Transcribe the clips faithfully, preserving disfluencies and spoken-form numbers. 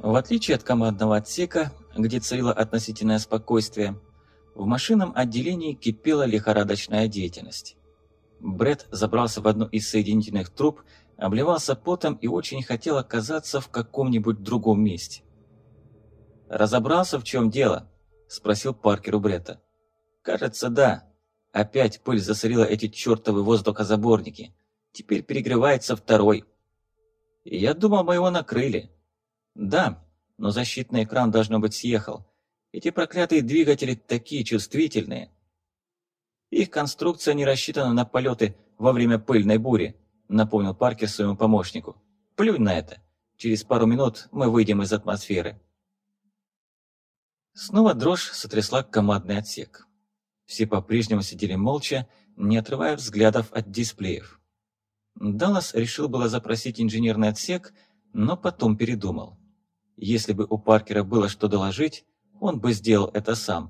В отличие от командного отсека, где царило относительное спокойствие, в машинном отделении кипела лихорадочная деятельность. Брэд забрался в одну из соединительных труб, обливался потом и очень хотел оказаться в каком-нибудь другом месте. «Разобрался, в чем дело?» – спросил Паркер у Бретта. «Кажется, да. Опять пыль засорила эти чертовы воздухозаборники. Теперь перегревается второй. И я думал, мы его накрыли. Да, но защитный экран, должно быть, съехал. Эти проклятые двигатели такие чувствительные. Их конструкция не рассчитана на полеты во время пыльной бури», – напомнил Паркер своему помощнику. «Плюнь на это. Через пару минут мы выйдем из атмосферы». Снова дрожь сотрясла командный отсек. Все по-прежнему сидели молча, не отрывая взглядов от дисплеев. Даллас решил было запросить инженерный отсек, но потом передумал. Если бы у Паркера было что доложить, он бы сделал это сам.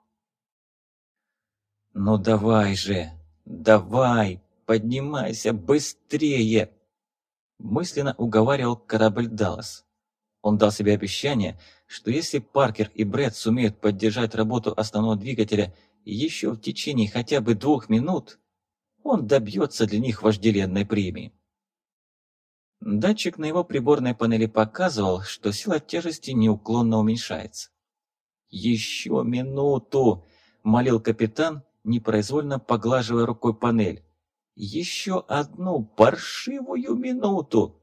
«Ну давай же, давай, поднимайся быстрее!» Мысленно уговаривал корабль Даллас. Он дал себе обещание, что если Паркер и Брэд сумеют поддержать работу основного двигателя еще в течение хотя бы двух минут, он добьется для них вожделенной премии. Датчик на его приборной панели показывал, что сила тяжести неуклонно уменьшается. «Еще минуту!» – молил капитан, непроизвольно поглаживая рукой панель. «Еще одну паршивую минуту!»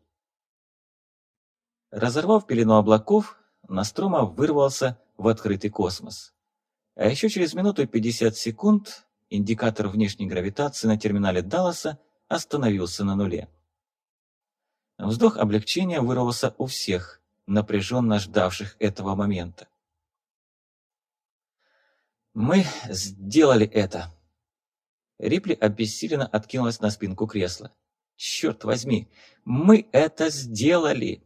Разорвав пелену облаков, Ностромо вырвался в открытый космос. А еще через минуту и пятьдесят секунд индикатор внешней гравитации на терминале Далласа остановился на нуле. Вздох облегчения вырвался у всех, напряженно ждавших этого момента. «Мы сделали это!» Рипли обессиленно откинулась на спинку кресла. «Черт возьми, мы это сделали!»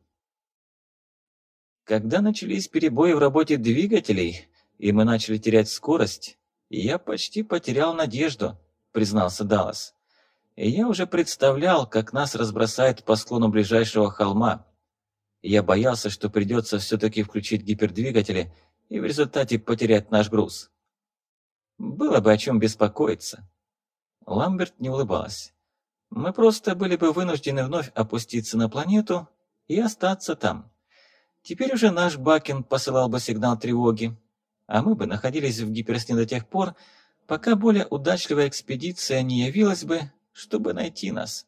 Когда начались перебои в работе двигателей, и мы начали терять скорость, я почти потерял надежду, признался Даллас. И я уже представлял, как нас разбросает по склону ближайшего холма. Я боялся, что придется все-таки включить гипердвигатели и в результате потерять наш груз. Было бы о чем беспокоиться. Ламберт не улыбалась. Мы просто были бы вынуждены вновь опуститься на планету и остаться там. Теперь уже наш Бакен посылал бы сигнал тревоги, а мы бы находились в гиперсне до тех пор, пока более удачливая экспедиция не явилась бы, чтобы найти нас.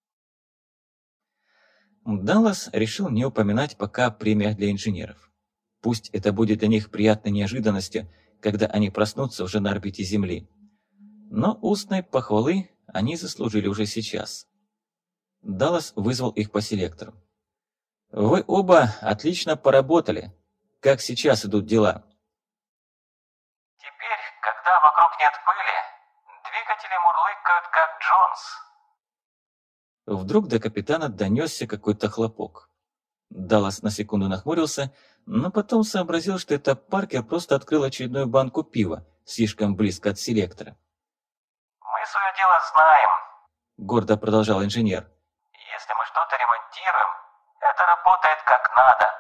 Даллас решил не упоминать пока о премиях для инженеров. Пусть это будет для них приятной неожиданностью, когда они проснутся уже на орбите Земли. Но устной похвалы они заслужили уже сейчас. Даллас вызвал их по селектору. «Вы оба отлично поработали. Как сейчас идут дела?» «Теперь, когда вокруг нет пыли, двигатели мурлыкают как Джонс». Вдруг до капитана донесся какой-то хлопок. Даллас на секунду нахмурился, но потом сообразил, что это Паркер просто открыл очередную банку пива, слишком близко от селектора. «Мы свое дело знаем», — гордо продолжал инженер. «Если мы что-то ремонтируем, это работает как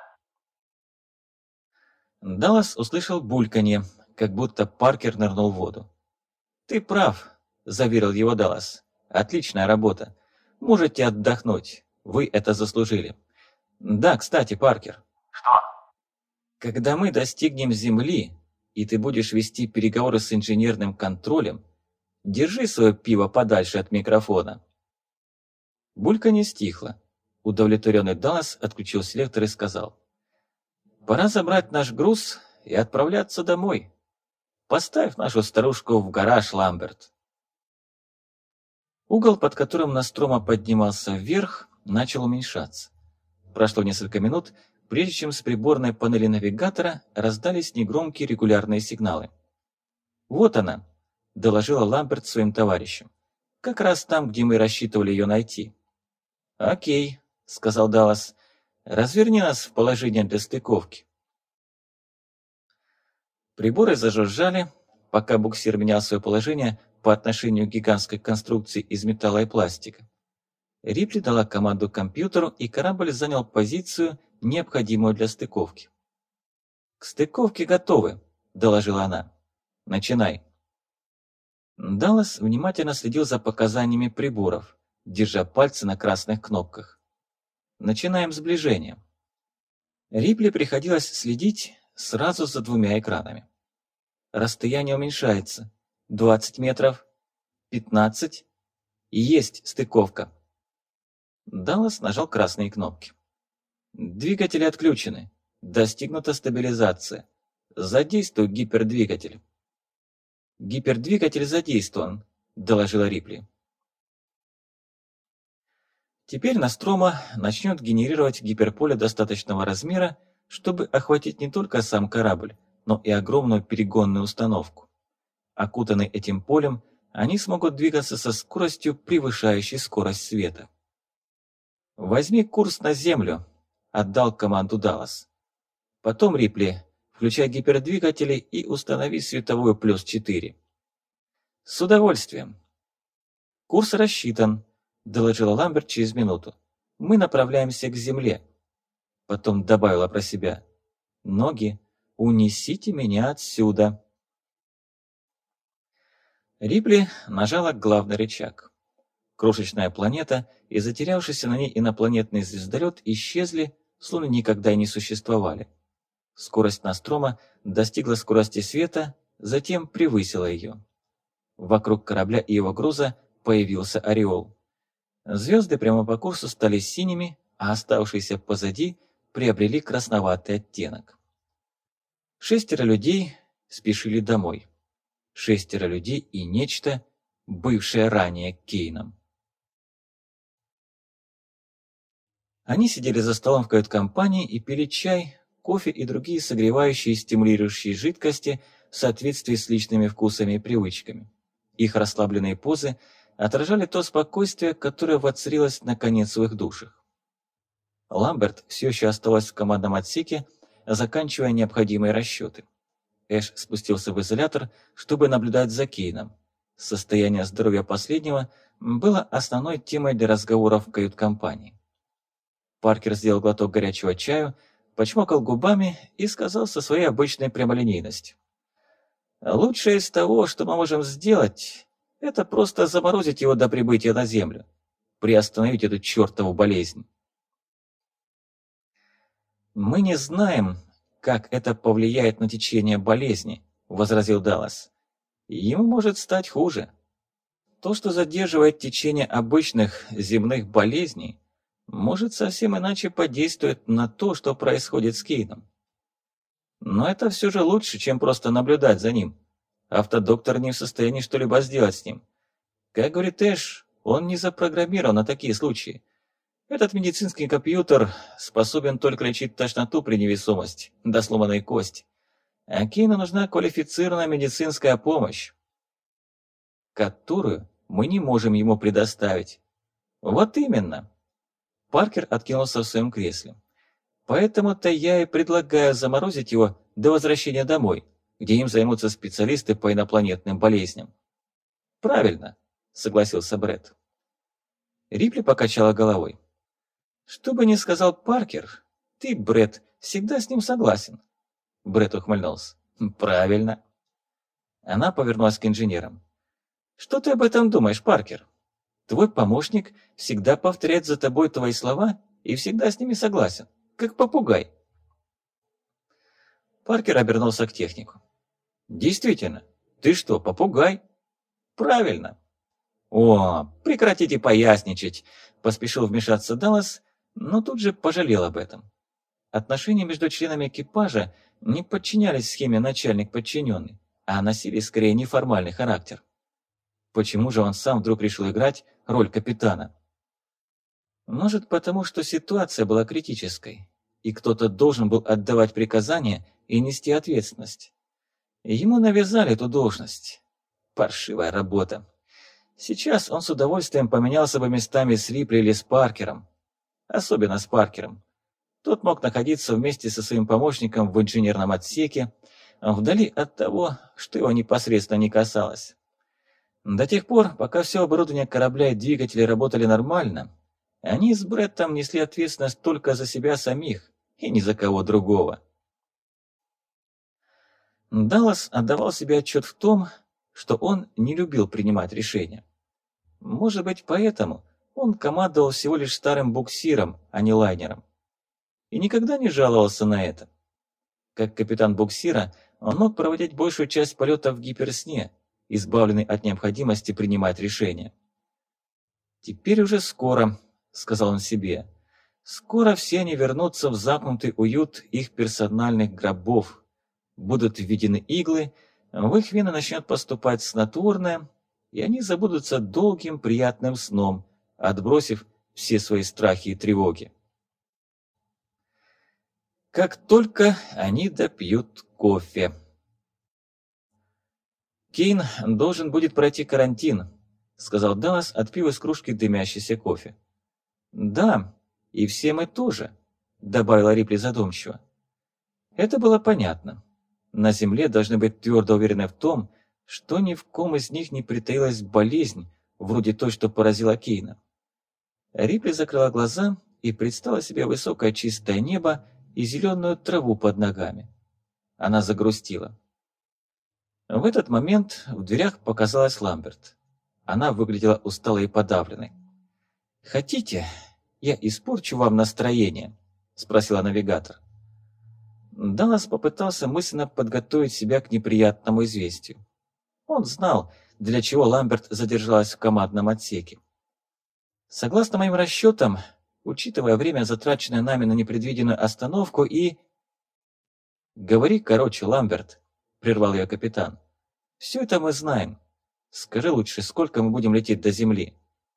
надо». Даллас услышал бульканье, как будто Паркер нырнул в воду. «Ты прав», — заверил его Даллас. «Отличная работа. Можете отдохнуть. Вы это заслужили. Да, кстати, Паркер». «Что?» «Когда мы достигнем Земли, и ты будешь вести переговоры с инженерным контролем, держи свое пиво подальше от микрофона». Бульканье стихло. Удовлетворенный Даллас отключил селектор и сказал: «Пора забрать наш груз и отправляться домой. Поставь нашу старушку в гараж, Ламберт». Угол, под которым Ностромо поднимался вверх, начал уменьшаться. Прошло несколько минут, прежде чем с приборной панели навигатора раздались негромкие регулярные сигналы. «Вот она», — доложила Ламберт своим товарищам. «Как раз там, где мы рассчитывали ее найти». «Окей», — сказал Даллас. «Разверни нас в положение для стыковки». Приборы зажужжали, пока буксир менял свое положение по отношению к гигантской конструкции из металла и пластика. Рипли дала команду компьютеру, и корабль занял позицию необходимую для стыковки. «К стыковке готовы», – доложила она. «Начинай». Даллас внимательно следил за показаниями приборов, держа пальцы на красных кнопках. «Начинаем сближение». Рипли приходилось следить сразу за двумя экранами. Расстояние уменьшается. двадцать метров. пятнадцать. Есть стыковка. Даллас нажал красные кнопки. Двигатели отключены. Достигнута стабилизация. Задействуй гипердвигатель. Гипердвигатель задействован, доложила Рипли. Теперь Нострома начнет генерировать гиперполе достаточного размера, чтобы охватить не только сам корабль, но и огромную перегонную установку. Окутанные этим полем, они смогут двигаться со скоростью, превышающей скорость света. «Возьми курс на Землю», – отдал команду Даллас. «Потом, Рипли, включай гипердвигатели и установи световую плюс четыре». «С удовольствием». «Курс рассчитан», – доложила Ламберт через минуту. «Мы направляемся к Земле». Потом добавила про себя. «Ноги, унесите меня отсюда». Рипли нажала главный рычаг. Крошечная планета и затерявшийся на ней инопланетный звездолет исчезли, словно никогда и не существовали. Скорость Нострома достигла скорости света, затем превысила ее. Вокруг корабля и его груза появился ореол. Звезды прямо по курсу стали синими, а оставшиеся позади приобрели красноватый оттенок. Шестеро людей спешили домой. Шестеро людей и нечто, бывшее ранее Кейном. Они сидели за столом в кают-компании и пили чай, кофе и другие согревающие и стимулирующие жидкости в соответствии с личными вкусами и привычками. Их расслабленные позы отражали то спокойствие, которое воцарилось наконец в их душах. Ламберт все еще осталась в командном отсеке, заканчивая необходимые расчеты. Эш спустился в изолятор, чтобы наблюдать за Кейном. Состояние здоровья последнего было основной темой для разговоров в кают-компании. Паркер сделал глоток горячего чаю, почмокал губами и сказал со своей обычной прямолинейностью. «Лучшее из того, что мы можем сделать, это просто заморозить его до прибытия на Землю, приостановить эту чертову болезнь». «Мы не знаем, как это повлияет на течение болезни», – возразил Даллас. «Ему может стать хуже. То, что задерживает течение обычных земных болезней, может совсем иначе подействовать на то, что происходит с Кейном. Но это все же лучше, чем просто наблюдать за ним. Автодоктор не в состоянии что-либо сделать с ним. Как говорит Эш, он не запрограммирован на такие случаи. Этот медицинский компьютер способен только лечить тошноту при невесомости, до сломанной кости. А Кейну нужна квалифицированная медицинская помощь, которую мы не можем ему предоставить. Вот именно. Паркер откинулся в своем кресле. Поэтому-то я и предлагаю заморозить его до возвращения домой, где им займутся специалисты по инопланетным болезням. Правильно, согласился Бретт. Рипли покачала головой. Что бы ни сказал Паркер, ты, Бретт, всегда с ним согласен. Бретт ухмыльнулся. Правильно. Она повернулась к инженерам. Что ты об этом думаешь, Паркер? Твой помощник всегда повторяет за тобой твои слова и всегда с ними согласен, как попугай. Паркер обернулся к технику. Действительно, ты что, попугай? Правильно. О, прекратите поясничать, поспешил вмешаться Даллас, но тут же пожалел об этом. Отношения между членами экипажа не подчинялись схеме начальник-подчиненный, а носили скорее неформальный характер. Почему же он сам вдруг решил играть роль капитана? Может, потому что ситуация была критической, и кто-то должен был отдавать приказания и нести ответственность. Ему навязали эту должность. Паршивая работа. Сейчас он с удовольствием поменялся бы местами с Рипли или с Паркером. Особенно с Паркером. Тот мог находиться вместе со своим помощником в инженерном отсеке, вдали от того, что его непосредственно не касалось. До тех пор, пока все оборудование корабля и двигатели работали нормально, они с Бреттом несли ответственность только за себя самих и ни за кого другого. Даллас отдавал себе отчет в том, что он не любил принимать решения. Может быть, поэтому он командовал всего лишь старым буксиром, а не лайнером. И никогда не жаловался на это. Как капитан буксира, он мог проводить большую часть полета в гиперсне, избавленный от необходимости принимать решения. «Теперь уже скоро», — сказал он себе, — «скоро все они вернутся в замкнутый уют их персональных гробов, будут введены иглы, в их вены начнет поступать снотворное, и они забудутся долгим приятным сном, отбросив все свои страхи и тревоги. Как только они допьют кофе. «Кейн должен будет пройти карантин», — сказал Даллас, отпив из кружки дымящийся кофе. «Да, и все мы тоже», — добавила Рипли задумчиво. Это было понятно. На Земле должны быть твердо уверены в том, что ни в ком из них не притаилась болезнь, вроде той, что поразила Кейна. Рипли закрыла глаза и представила себе высокое чистое небо и зеленую траву под ногами. Она загрустила. В этот момент в дверях показалась Ламберт. Она выглядела усталой и подавленной. «Хотите, я испорчу вам настроение?» – спросила навигатор. Даллас попытался мысленно подготовить себя к неприятному известию. Он знал, для чего Ламберт задержалась в командном отсеке. Согласно моим расчетам, учитывая время, затраченное нами на непредвиденную остановку и... «Говори короче, Ламберт», — прервал ее капитан. «Все это мы знаем. Скажи лучше, сколько мы будем лететь до Земли?»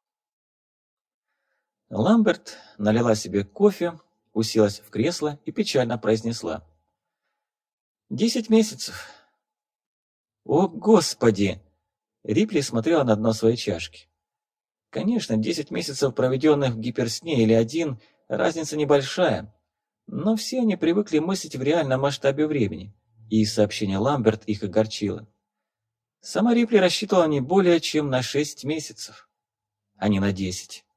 Ламберт налила себе кофе, уселась в кресло и печально произнесла. «Десять месяцев». «О, Господи!» Рипли смотрела на дно своей чашки. Конечно, десять месяцев, проведенных в гиперсне, или один, разница небольшая, но все они привыкли мыслить в реальном масштабе времени, и сообщение Ламберт их огорчило. Сама Рипли рассчитывала не более чем на шесть месяцев, а не на десять.